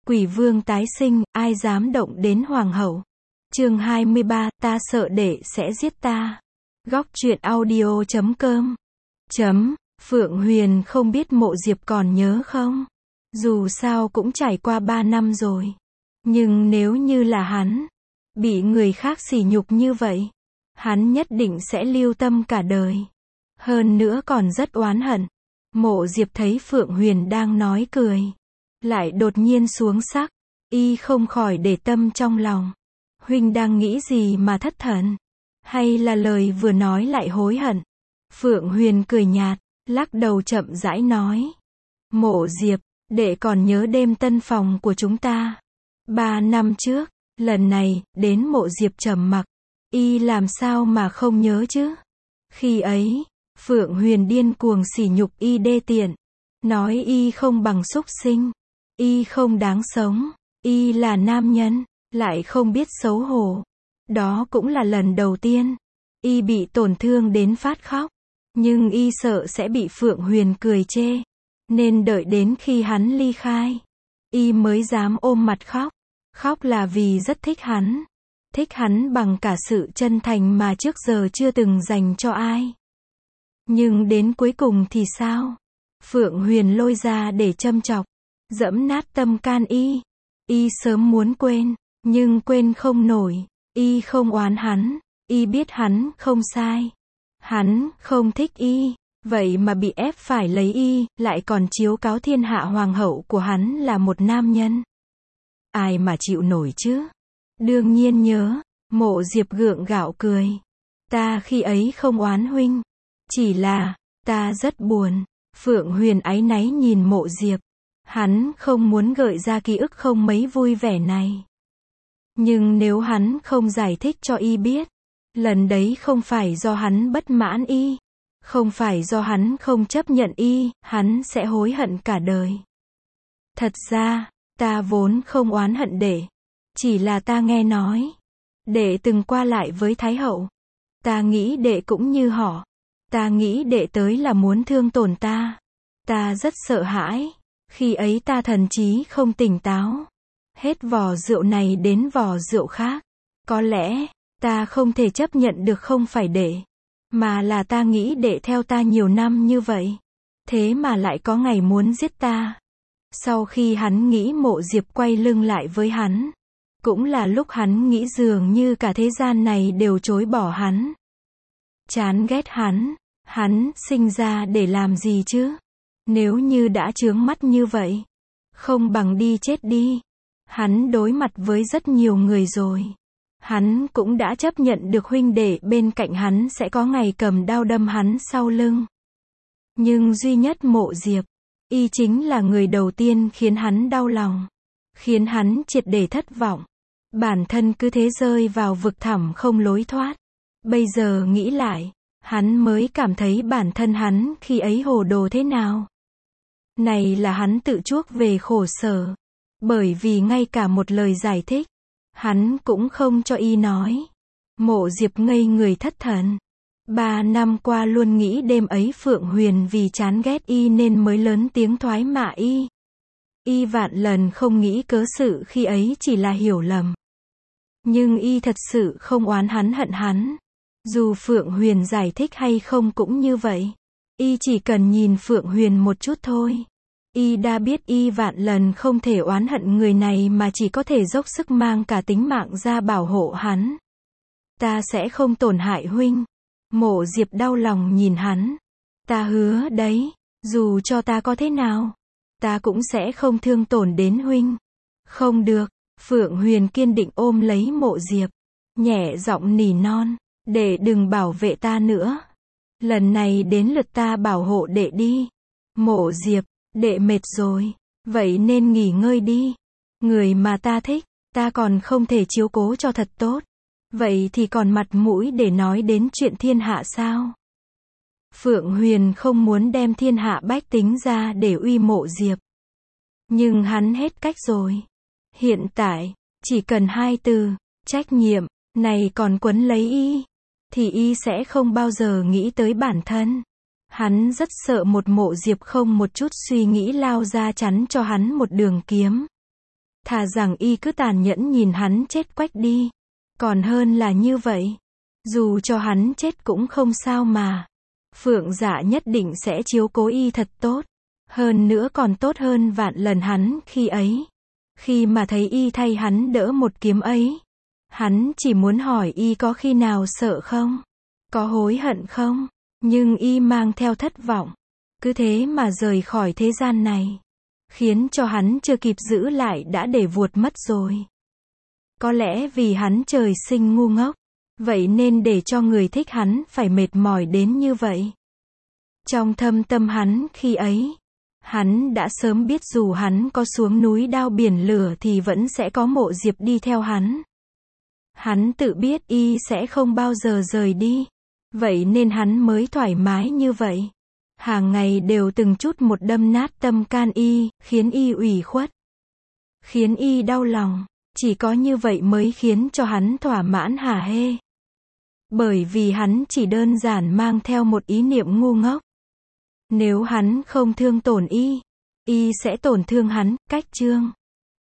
Quỷ vương tái sinh, ai dám động đến hoàng hậu. Chương 23, ta sợ đệ sẽ giết ta. Góc truyện audio.com. Phượng Huyền không biết Mộ Diệp còn nhớ không? Dù sao cũng trải qua 3 năm rồi. Nhưng nếu như là hắn, bị người khác sỉ nhục như vậy, hắn nhất định sẽ lưu tâm cả đời. Hơn nữa còn rất oán hận. Mộ Diệp thấy Phượng Huyền đang nói cười, lại đột nhiên xuống sắc, y không khỏi để tâm trong lòng. Huynh đang nghĩ gì mà thất thần? Hay là lời vừa nói lại hối hận? Phượng Huyền cười nhạt, lắc đầu chậm rãi nói. Mộ Diệp, đệ còn nhớ đêm tân phòng của chúng ta 3 năm trước, lần này, đến Mộ Diệp trầm mặc. Y làm sao mà không nhớ chứ? Khi ấy, Phượng Huyền điên cuồng sỉ nhục y đê tiện, nói y không bằng súc sinh, y không đáng sống, y là nam nhân, lại không biết xấu hổ. Đó cũng là lần đầu tiên, y bị tổn thương đến phát khóc, nhưng y sợ sẽ bị Phượng Huyền cười chê, nên đợi đến khi hắn ly khai, y mới dám ôm mặt khóc. Khóc là vì rất thích hắn bằng cả sự chân thành mà trước giờ chưa từng dành cho ai. Nhưng đến cuối cùng thì sao? Phượng Huyền lôi ra để châm chọc, dẫm nát tâm can y. Y sớm muốn quên, nhưng quên không nổi. Y không oán hắn, y biết hắn không sai. Hắn không thích y, vậy mà bị ép phải lấy y, lại còn chiếu cáo thiên hạ hoàng hậu của hắn là một nam nhân. Ai mà chịu nổi chứ? Đương nhiên nhớ. Mộ Diệp gượng gạo cười. Ta khi ấy không oán huynh, chỉ là, ta rất buồn. Phượng Huyền áy náy nhìn Mộ Diệp. Hắn không muốn gợi ra ký ức không mấy vui vẻ này. Nhưng nếu hắn không giải thích cho y biết, lần đấy không phải do hắn bất mãn y, không phải do hắn không chấp nhận y, hắn sẽ hối hận cả đời. Thật ra, ta vốn không oán hận đệ, chỉ là ta nghe nói đệ từng qua lại với Thái hậu. Ta nghĩ đệ cũng như họ. Ta nghĩ đệ tới là muốn thương tổn ta. Ta rất sợ hãi. Khi ấy ta thần trí không tỉnh táo. Hết vò rượu này đến vò rượu khác. Có lẽ, ta không thể chấp nhận được không phải đệ, mà là ta nghĩ đệ theo ta nhiều năm như vậy. Thế mà lại có ngày muốn giết ta. Sau khi hắn nghĩ Mộ Diệp quay lưng lại với hắn, cũng là lúc hắn nghĩ dường như cả thế gian này đều chối bỏ hắn. Chán ghét hắn sinh ra để làm gì chứ? Nếu như đã chướng mắt như vậy, không bằng đi chết đi. Hắn đối mặt với rất nhiều người rồi. Hắn cũng đã chấp nhận được huynh đệ bên cạnh hắn sẽ có ngày cầm đao đâm hắn sau lưng. Nhưng duy nhất Mộ Diệp, y chính là người đầu tiên khiến hắn đau lòng, khiến hắn triệt để thất vọng. Bản thân cứ thế rơi vào vực thẳm không lối thoát. Bây giờ nghĩ lại, hắn mới cảm thấy bản thân hắn khi ấy hồ đồ thế nào. Này là hắn tự chuốc về khổ sở. Bởi vì ngay cả một lời giải thích, hắn cũng không cho y nói. Mộ Diệp ngây người thất thần. 3 năm qua luôn nghĩ đêm ấy Phượng Huyền vì chán ghét y nên mới lớn tiếng thoái mạ y. Y vạn lần không nghĩ cớ sự khi ấy chỉ là hiểu lầm. Nhưng y thật sự không oán hắn hận hắn. Dù Phượng Huyền giải thích hay không cũng như vậy. Y chỉ cần nhìn Phượng Huyền một chút thôi. Y đã biết y vạn lần không thể oán hận người này mà chỉ có thể dốc sức mang cả tính mạng ra bảo hộ hắn. Ta sẽ không tổn hại huynh. Mộ Diệp đau lòng nhìn hắn. Ta hứa đấy, dù cho ta có thế nào, ta cũng sẽ không thương tổn đến huynh. Không được. Phượng Huyền kiên định ôm lấy Mộ Diệp, nhẹ giọng nỉ non, đệ đừng bảo vệ ta nữa. Lần này đến lượt ta bảo hộ đệ đi. Mộ Diệp, đệ mệt rồi, vậy nên nghỉ ngơi đi. Người mà ta thích, ta còn không thể chiếu cố cho thật tốt. Vậy thì còn mặt mũi để nói đến chuyện thiên hạ sao? Phượng Huyền không muốn đem thiên hạ bách tính ra để uy Mộ Diệp. Nhưng hắn hết cách rồi. Hiện tại, chỉ cần 2 từ, trách nhiệm, này còn quấn lấy y, thì y sẽ không bao giờ nghĩ tới bản thân. Hắn rất sợ một Mộ Diệp không một chút suy nghĩ lao ra chắn cho hắn một đường kiếm. Thà rằng y cứ tàn nhẫn nhìn hắn chết quách đi. Còn hơn là như vậy. Dù cho hắn chết cũng không sao mà. Phượng Dạ nhất định sẽ chiếu cố y thật tốt. Hơn nữa còn tốt hơn vạn lần hắn khi ấy. Khi mà thấy y thay hắn đỡ một kiếm ấy. Hắn chỉ muốn hỏi y có khi nào sợ không? Có hối hận không? Nhưng y mang theo thất vọng. Cứ thế mà rời khỏi thế gian này. Khiến cho hắn chưa kịp giữ lại đã để vuột mất rồi. Có lẽ vì hắn trời sinh ngu ngốc. Vậy nên để cho người thích hắn phải mệt mỏi đến như vậy. Trong thâm tâm hắn khi ấy, hắn đã sớm biết dù hắn có xuống núi đao biển lửa thì vẫn sẽ có Mộ Diệp đi theo hắn. Hắn tự biết y sẽ không bao giờ rời đi. Vậy nên hắn mới thoải mái như vậy. Hàng ngày đều từng chút một đâm nát tâm can y, khiến y ủy khuất. Khiến y đau lòng. Chỉ có như vậy mới khiến cho hắn thỏa mãn hả hê. Bởi vì hắn chỉ đơn giản mang theo một ý niệm ngu ngốc. Nếu hắn không thương tổn y sẽ tổn thương hắn. Cách chương